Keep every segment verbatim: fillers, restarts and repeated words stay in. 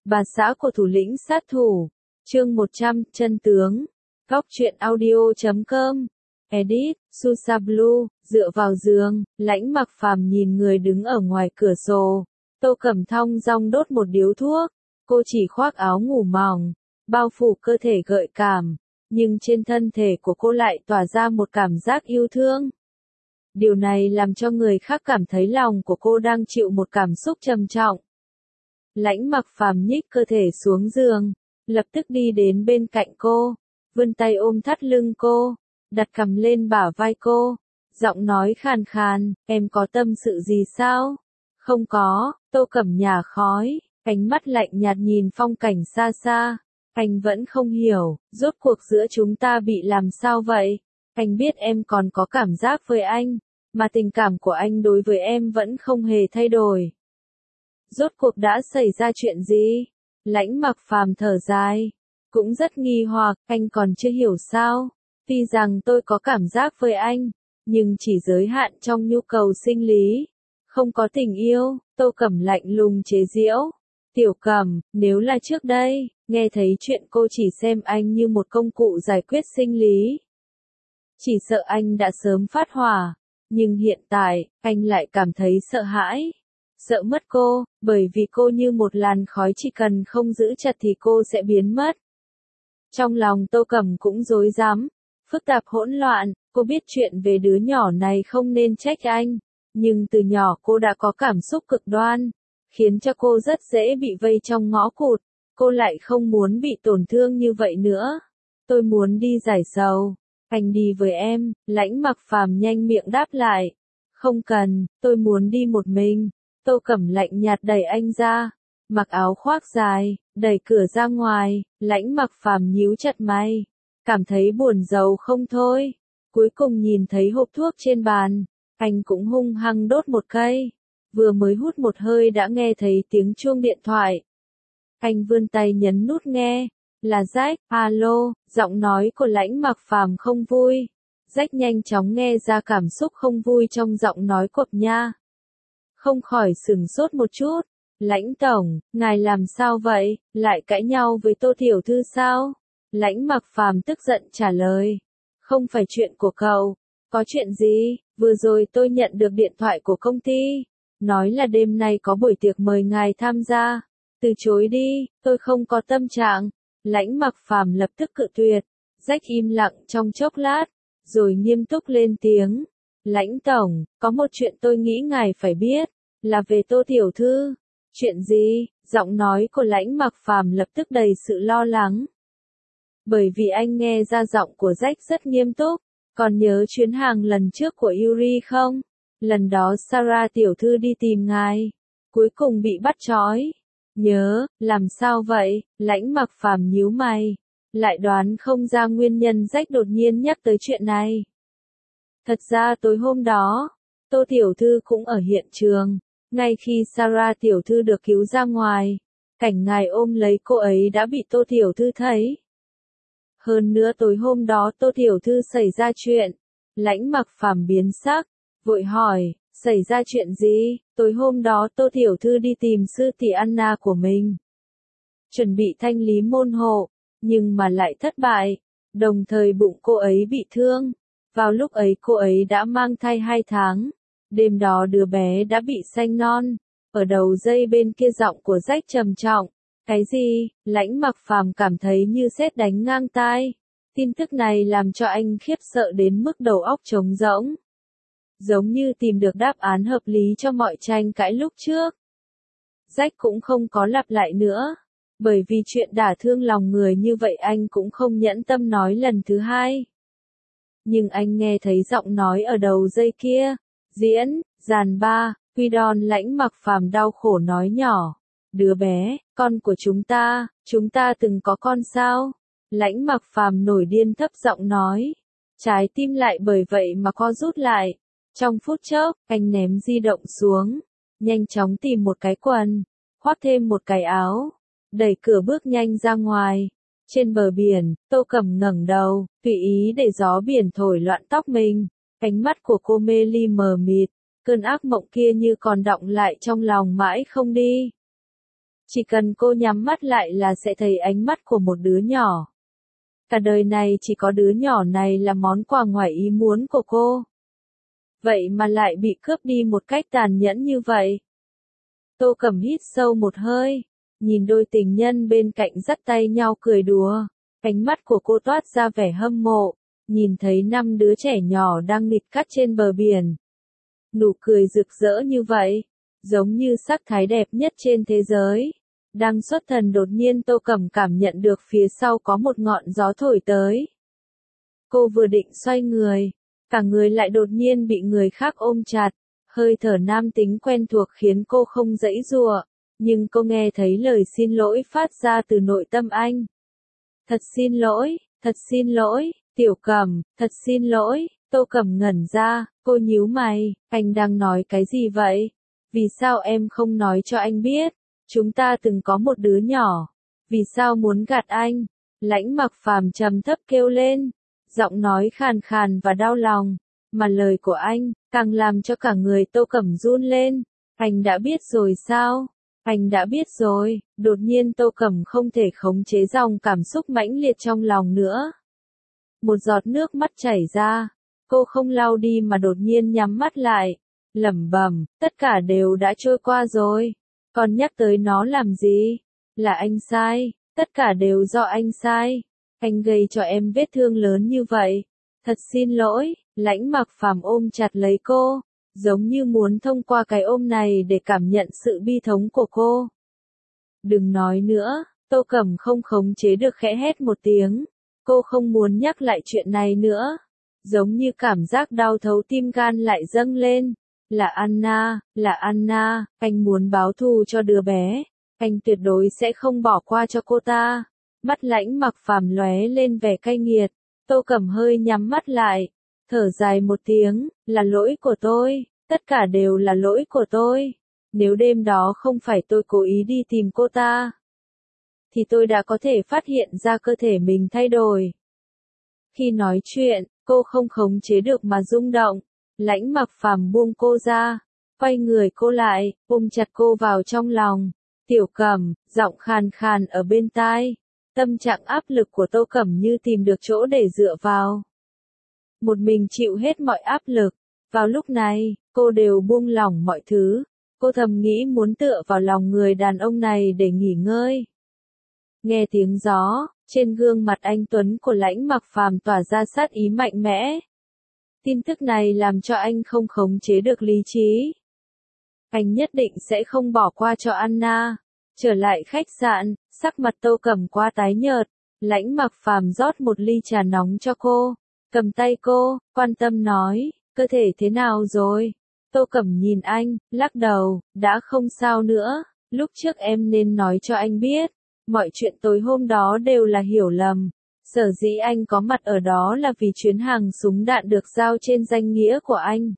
Bà xã của thủ lĩnh sát thủ. Chương một trăm, chân tướng. Góc truyện audio chấm com. Edit, Susa Blue, dựa vào giường, Lãnh Mặc Phàm nhìn người đứng ở ngoài cửa sổ. Tô Cẩm thong dong đốt một điếu thuốc. Cô chỉ khoác áo ngủ mỏng, bao phủ cơ thể gợi cảm, nhưng trên thân thể của cô lại tỏa ra một cảm giác yêu thương. Điều này làm cho người khác cảm thấy lòng của cô đang chịu một cảm xúc trầm trọng. Lãnh Mặc Phàm nhích cơ thể xuống giường, lập tức đi đến bên cạnh cô, vươn tay ôm thắt lưng cô, đặt cằm lên bả vai cô, giọng nói khàn khàn, em có tâm sự gì sao? Không có, Tô Cẩm nhả khói, ánh mắt lạnh nhạt nhìn phong cảnh xa xa. Anh vẫn không hiểu, rốt cuộc giữa chúng ta bị làm sao vậy? Anh biết em còn có cảm giác với anh, mà tình cảm của anh đối với em vẫn không hề thay đổi. Rốt cuộc đã xảy ra chuyện gì? Lãnh Mặc Phàm thở dài, cũng rất nghi hoặc, anh còn chưa hiểu sao? Tuy rằng tôi có cảm giác với anh, nhưng chỉ giới hạn trong nhu cầu sinh lý, không có tình yêu. Tô Cẩm lạnh lùng chế giễu. Tiểu Cẩm, nếu là trước đây, nghe thấy chuyện cô chỉ xem anh như một công cụ giải quyết sinh lý, chỉ sợ anh đã sớm phát hỏa, nhưng hiện tại, anh lại cảm thấy sợ hãi. Sợ mất cô, bởi vì cô như một làn khói, chỉ cần không giữ chặt thì cô sẽ biến mất. Trong lòng Tô Cẩm cũng rối rắm, phức tạp hỗn loạn, cô biết chuyện về đứa nhỏ này không nên trách anh, nhưng từ nhỏ cô đã có cảm xúc cực đoan, khiến cho cô rất dễ bị vây trong ngõ cụt, cô lại không muốn bị tổn thương như vậy nữa. Tôi muốn đi giải sầu. Anh đi với em, Lãnh Mặc Phàm nhanh miệng đáp lại. Không cần, tôi muốn đi một mình. Tô Cẩm lạnh nhạt đẩy anh ra, mặc áo khoác dài, đẩy cửa ra ngoài. Lãnh Mặc Phàm nhíu chặt mày, cảm thấy buồn rầu không thôi. Cuối cùng nhìn thấy hộp thuốc trên bàn, anh cũng hung hăng đốt một cây. Vừa mới hút một hơi đã nghe thấy tiếng chuông điện thoại. Anh vươn tay nhấn nút nghe, là Jack. Alo, giọng nói của Lãnh Mặc Phàm không vui. Jack nhanh chóng nghe ra cảm xúc không vui trong giọng nói của nha. Không khỏi sửng sốt một chút. Lãnh tổng, ngài làm sao vậy, lại cãi nhau với Tô tiểu thư sao? Lãnh Mặc Phàm tức giận trả lời. Không phải chuyện của cậu. Có chuyện gì? Vừa rồi tôi nhận được điện thoại của công ty, nói là đêm nay có buổi tiệc mời ngài tham gia. Từ chối đi, tôi không có tâm trạng. Lãnh Mặc Phàm lập tức cự tuyệt. Jack im lặng trong chốc lát, rồi nghiêm túc lên tiếng. Lãnh tổng, có một chuyện tôi nghĩ ngài phải biết, là về Tô tiểu thư. Chuyện gì? Giọng nói của Lãnh Mặc Phàm lập tức đầy sự lo lắng. Bởi vì anh nghe ra giọng của Jack rất nghiêm túc. Còn nhớ chuyến hàng lần trước của Yuri không? Lần đó Sarah tiểu thư đi tìm ngài, cuối cùng bị bắt trói. Nhớ, làm sao vậy? Lãnh Mặc Phàm nhíu mày, lại đoán không ra nguyên nhân Jack đột nhiên nhắc tới chuyện này. Thật ra tối hôm đó, Tô tiểu thư cũng ở hiện trường, ngay khi Sarah tiểu thư được cứu ra ngoài, cảnh ngài ôm lấy cô ấy đã bị Tô tiểu thư thấy. Hơn nữa tối hôm đó Tô tiểu thư xảy ra chuyện. Lãnh Mặc Phàm biến sắc, vội hỏi, xảy ra chuyện gì? Tối hôm đó Tô tiểu thư đi tìm sư tỷ Anna của mình, chuẩn bị thanh lý môn hộ, nhưng mà lại thất bại, đồng thời bụng cô ấy bị thương. Vào lúc ấy cô ấy đã mang thai hai tháng, đêm đó đứa bé đã bị sanh non. Ở đầu dây bên kia giọng của Jack trầm trọng. Cái gì? Lãnh Mặc Phàm cảm thấy như sét đánh ngang tai. Tin tức này làm cho anh khiếp sợ đến mức đầu óc trống rỗng. Giống như tìm được đáp án hợp lý cho mọi tranh cãi lúc trước. Jack cũng không có lặp lại nữa. Bởi vì chuyện đả thương lòng người như vậy anh cũng không nhẫn tâm nói lần thứ hai. Nhưng anh nghe thấy giọng nói ở đầu dây kia. Diễn, dàn ba, Huy Đòn. Lãnh Mặc Phàm đau khổ nói nhỏ. Đứa bé, con của chúng ta, chúng ta từng có con sao? Lãnh Mặc Phàm nổi điên thấp giọng nói. Trái tim lại bởi vậy mà co rút lại. Trong phút chốc, anh ném di động xuống, nhanh chóng tìm một cái quần, khoác thêm một cái áo, đẩy cửa bước nhanh ra ngoài. Trên bờ biển, Tô Cẩm ngẩng đầu, tùy ý để gió biển thổi loạn tóc mình. Ánh mắt của cô mê ly mờ mịt, cơn ác mộng kia như còn đọng lại trong lòng mãi không đi. Chỉ cần cô nhắm mắt lại là sẽ thấy ánh mắt của một đứa nhỏ. Cả đời này chỉ có đứa nhỏ này là món quà ngoài ý muốn của cô. Vậy mà lại bị cướp đi một cách tàn nhẫn như vậy. Tô Cẩm hít sâu một hơi, nhìn đôi tình nhân bên cạnh dắt tay nhau cười đùa. Ánh mắt của cô toát ra vẻ hâm mộ, nhìn thấy năm đứa trẻ nhỏ đang nghịch cắt trên bờ biển. Nụ cười rực rỡ như vậy, giống như sắc thái đẹp nhất trên thế giới. Đang xuất thần đột nhiên Tô Cẩm cảm nhận được phía sau có một ngọn gió thổi tới. Cô vừa định xoay người, cả người lại đột nhiên bị người khác ôm chặt. Hơi thở nam tính quen thuộc khiến cô không giãy giụa, nhưng cô nghe thấy lời xin lỗi phát ra từ nội tâm anh. Thật xin lỗi, thật xin lỗi, Tiểu Cẩm, thật xin lỗi. Tô Cẩm ngẩn ra, cô nhíu mày, anh đang nói cái gì vậy? Vì sao em không nói cho anh biết? Chúng ta từng có một đứa nhỏ. Vì sao muốn gạt anh? Lãnh Mặc Phàm trầm thấp kêu lên, giọng nói khàn khàn và đau lòng. Mà lời của anh, càng làm cho cả người Tô Cẩm run lên. Anh đã biết rồi sao? Anh đã biết rồi. Đột nhiên Tô Cẩm không thể khống chế dòng cảm xúc mãnh liệt trong lòng nữa. Một giọt nước mắt chảy ra. Cô không lau đi mà đột nhiên nhắm mắt lại. Lẩm bẩm, tất cả đều đã trôi qua rồi. Còn nhắc tới nó làm gì? Là anh sai. Tất cả đều do anh sai. Anh gây cho em vết thương lớn như vậy. Thật xin lỗi. Lãnh Mặc Phàm ôm chặt lấy cô, giống như muốn thông qua cái ôm này để cảm nhận sự bi thống của cô. Đừng nói nữa, Tô Cẩm không khống chế được khẽ hét một tiếng. Cô không muốn nhắc lại chuyện này nữa. Giống như cảm giác đau thấu tim gan lại dâng lên. Là Anna, là Anna, anh muốn báo thù cho đứa bé. Anh tuyệt đối sẽ không bỏ qua cho cô ta. Mắt Lãnh Mặc Phàm lóe lên vẻ cay nghiệt. Tô Cẩm hơi nhắm mắt lại. Thở dài một tiếng, là lỗi của tôi, tất cả đều là lỗi của tôi. Nếu đêm đó không phải tôi cố ý đi tìm cô ta, thì tôi đã có thể phát hiện ra cơ thể mình thay đổi. Khi nói chuyện, cô không khống chế được mà rung động. Lãnh Mặc Phàm buông cô ra, quay người cô lại, ôm chặt cô vào trong lòng. Tiểu Cẩm, giọng khàn khàn ở bên tai. Tâm trạng áp lực của Tô Cẩm như tìm được chỗ để dựa vào. Một mình chịu hết mọi áp lực. Vào lúc này, cô đều buông lỏng mọi thứ. Cô thầm nghĩ muốn tựa vào lòng người đàn ông này để nghỉ ngơi. Nghe tiếng gió, trên gương mặt anh tuấn của Lãnh Mặc Phàm tỏa ra sát ý mạnh mẽ. Tin tức này làm cho anh không khống chế được lý trí. Anh nhất định sẽ không bỏ qua cho Anna. Trở lại khách sạn, sắc mặt Tô Cẩm qua tái nhợt. Lãnh Mặc Phàm rót một ly trà nóng cho cô. Cầm tay cô, quan tâm nói, cơ thể thế nào rồi? Tô Cẩm nhìn anh, lắc đầu, đã không sao nữa, lúc trước em nên nói cho anh biết. Mọi chuyện tối hôm đó đều là hiểu lầm. Sở dĩ anh có mặt ở đó là vì chuyến hàng súng đạn được giao trên danh nghĩa của anh.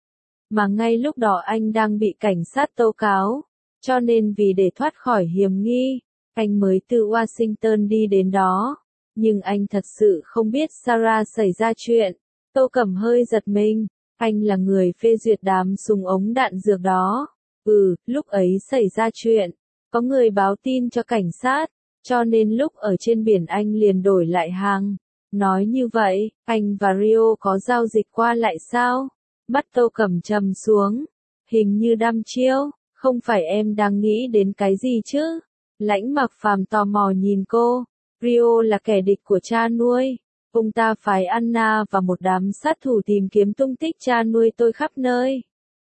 Mà ngay lúc đó anh đang bị cảnh sát tố cáo. Cho nên vì để thoát khỏi hiểm nghi, anh mới từ Washington đi đến đó. Nhưng anh thật sự không biết Sarah xảy ra chuyện. Tô Cẩm hơi giật mình. Anh là người phê duyệt đám súng ống đạn dược đó. Ừ, lúc ấy xảy ra chuyện. Có người báo tin cho cảnh sát. Cho nên lúc ở trên biển anh liền đổi lại hàng. Nói như vậy, anh và Rio có giao dịch qua lại sao? Mắt Tô Cẩm trầm xuống. Hình như đăm chiêu. Không phải em đang nghĩ đến cái gì chứ? Lãnh Mặc Phàm tò mò nhìn cô. Rio là kẻ địch của cha nuôi. Ông ta phái Anna và một đám sát thủ tìm kiếm tung tích cha nuôi tôi khắp nơi.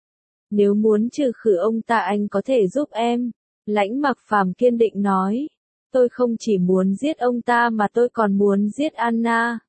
Nếu muốn trừ khử ông ta anh có thể giúp em. Lãnh Mặc Phàm kiên định nói. Tôi không chỉ muốn giết ông ta mà tôi còn muốn giết Anna.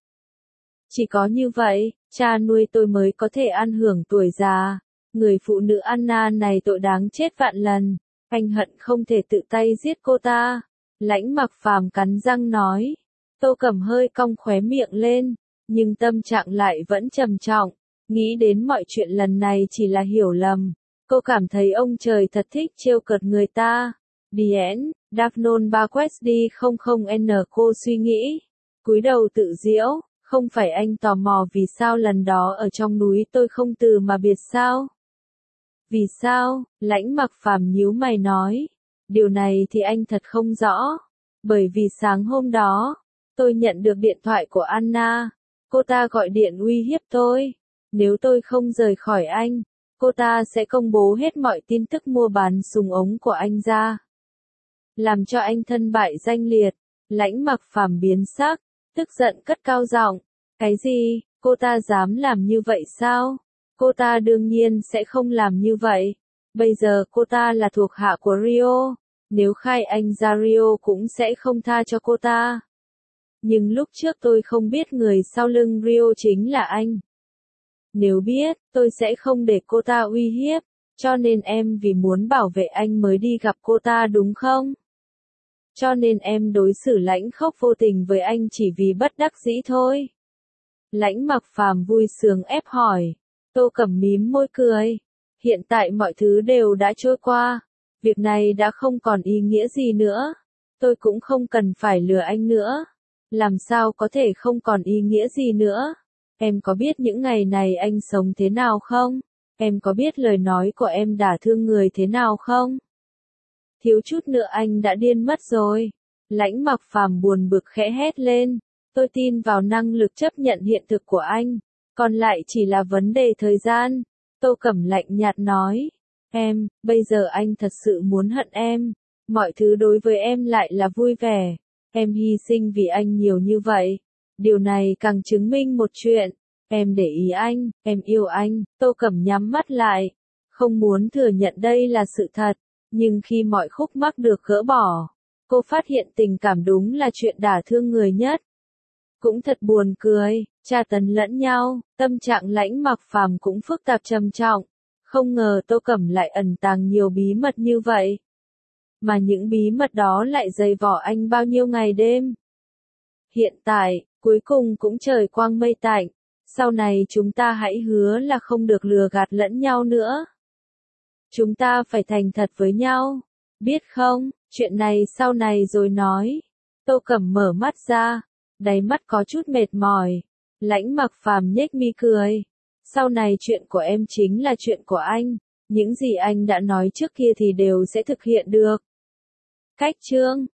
Chỉ có như vậy, cha nuôi tôi mới có thể ăn hưởng tuổi già. Người phụ nữ Anna này tội đáng chết vạn lần. Anh hận không thể tự tay giết cô ta. Lãnh Mặc Phàm cắn răng nói. Tô Cẩm hơi cong khóe miệng lên, nhưng tâm trạng lại vẫn trầm trọng. Nghĩ đến mọi chuyện lần này chỉ là hiểu lầm. Cô cảm thấy ông trời thật thích trêu cợt người ta. Dien, Daphnon Baquesti không không N cô suy nghĩ. Cúi đầu tự giễu, không phải anh tò mò vì sao lần đó ở trong núi tôi không từ mà biệt sao? Vì sao? Lãnh Mặc Phàm nhíu mày nói. Điều này thì anh thật không rõ. Bởi vì sáng hôm đó, tôi nhận được điện thoại của Anna. Cô ta gọi điện uy hiếp tôi. Nếu tôi không rời khỏi anh, cô ta sẽ công bố hết mọi tin tức mua bán súng ống của anh ra. Làm cho anh thân bại danh liệt. Lãnh Mặc Phàm biến sắc, tức giận cất cao giọng. Cái gì, cô ta dám làm như vậy sao? Cô ta đương nhiên sẽ không làm như vậy. Bây giờ cô ta là thuộc hạ của Rio. Nếu khai anh ra Rio cũng sẽ không tha cho cô ta. Nhưng lúc trước tôi không biết người sau lưng Rio chính là anh. Nếu biết, tôi sẽ không để cô ta uy hiếp. Cho nên em vì muốn bảo vệ anh mới đi gặp cô ta đúng không? Cho nên em đối xử lãnh khốc vô tình với anh chỉ vì bất đắc dĩ thôi. Lãnh Mặc Phàm vui sướng ép hỏi. Tô Cẩm mím môi cười. Hiện tại mọi thứ đều đã trôi qua. Việc này đã không còn ý nghĩa gì nữa. Tôi cũng không cần phải lừa anh nữa. Làm sao có thể không còn ý nghĩa gì nữa? Em có biết những ngày này anh sống thế nào không? Em có biết lời nói của em đả thương người thế nào không? Thiếu chút nữa anh đã điên mất rồi. Lãnh Mặc Phàm buồn bực khẽ hét lên. Tôi tin vào năng lực chấp nhận hiện thực của anh. Còn lại chỉ là vấn đề thời gian. Tô Cẩm lạnh nhạt nói. Em, bây giờ anh thật sự muốn hận em. Mọi thứ đối với em lại là vui vẻ. Em hy sinh vì anh nhiều như vậy. Điều này càng chứng minh một chuyện. Em để ý anh, em yêu anh. Tô Cẩm nhắm mắt lại. Không muốn thừa nhận đây là sự thật. Nhưng khi mọi khúc mắc được gỡ bỏ, cô phát hiện tình cảm đúng là chuyện đả thương người nhất. Cũng thật buồn cười, tra tấn lẫn nhau, tâm trạng Lãnh Mặc Phàm cũng phức tạp trầm trọng. Không ngờ Tô Cẩm lại ẩn tàng nhiều bí mật như vậy. Mà những bí mật đó lại dày vò anh bao nhiêu ngày đêm. Hiện tại, cuối cùng cũng trời quang mây tạnh. Sau này chúng ta hãy hứa là không được lừa gạt lẫn nhau nữa. Chúng ta phải thành thật với nhau. Biết không, chuyện này sau này rồi nói. Tô Cẩm mở mắt ra. Đáy mắt có chút mệt mỏi. Lãnh Mặc Phàm nhếch mi cười. Sau này chuyện của em chính là chuyện của anh. Những gì anh đã nói trước kia thì đều sẽ thực hiện được. Cách chương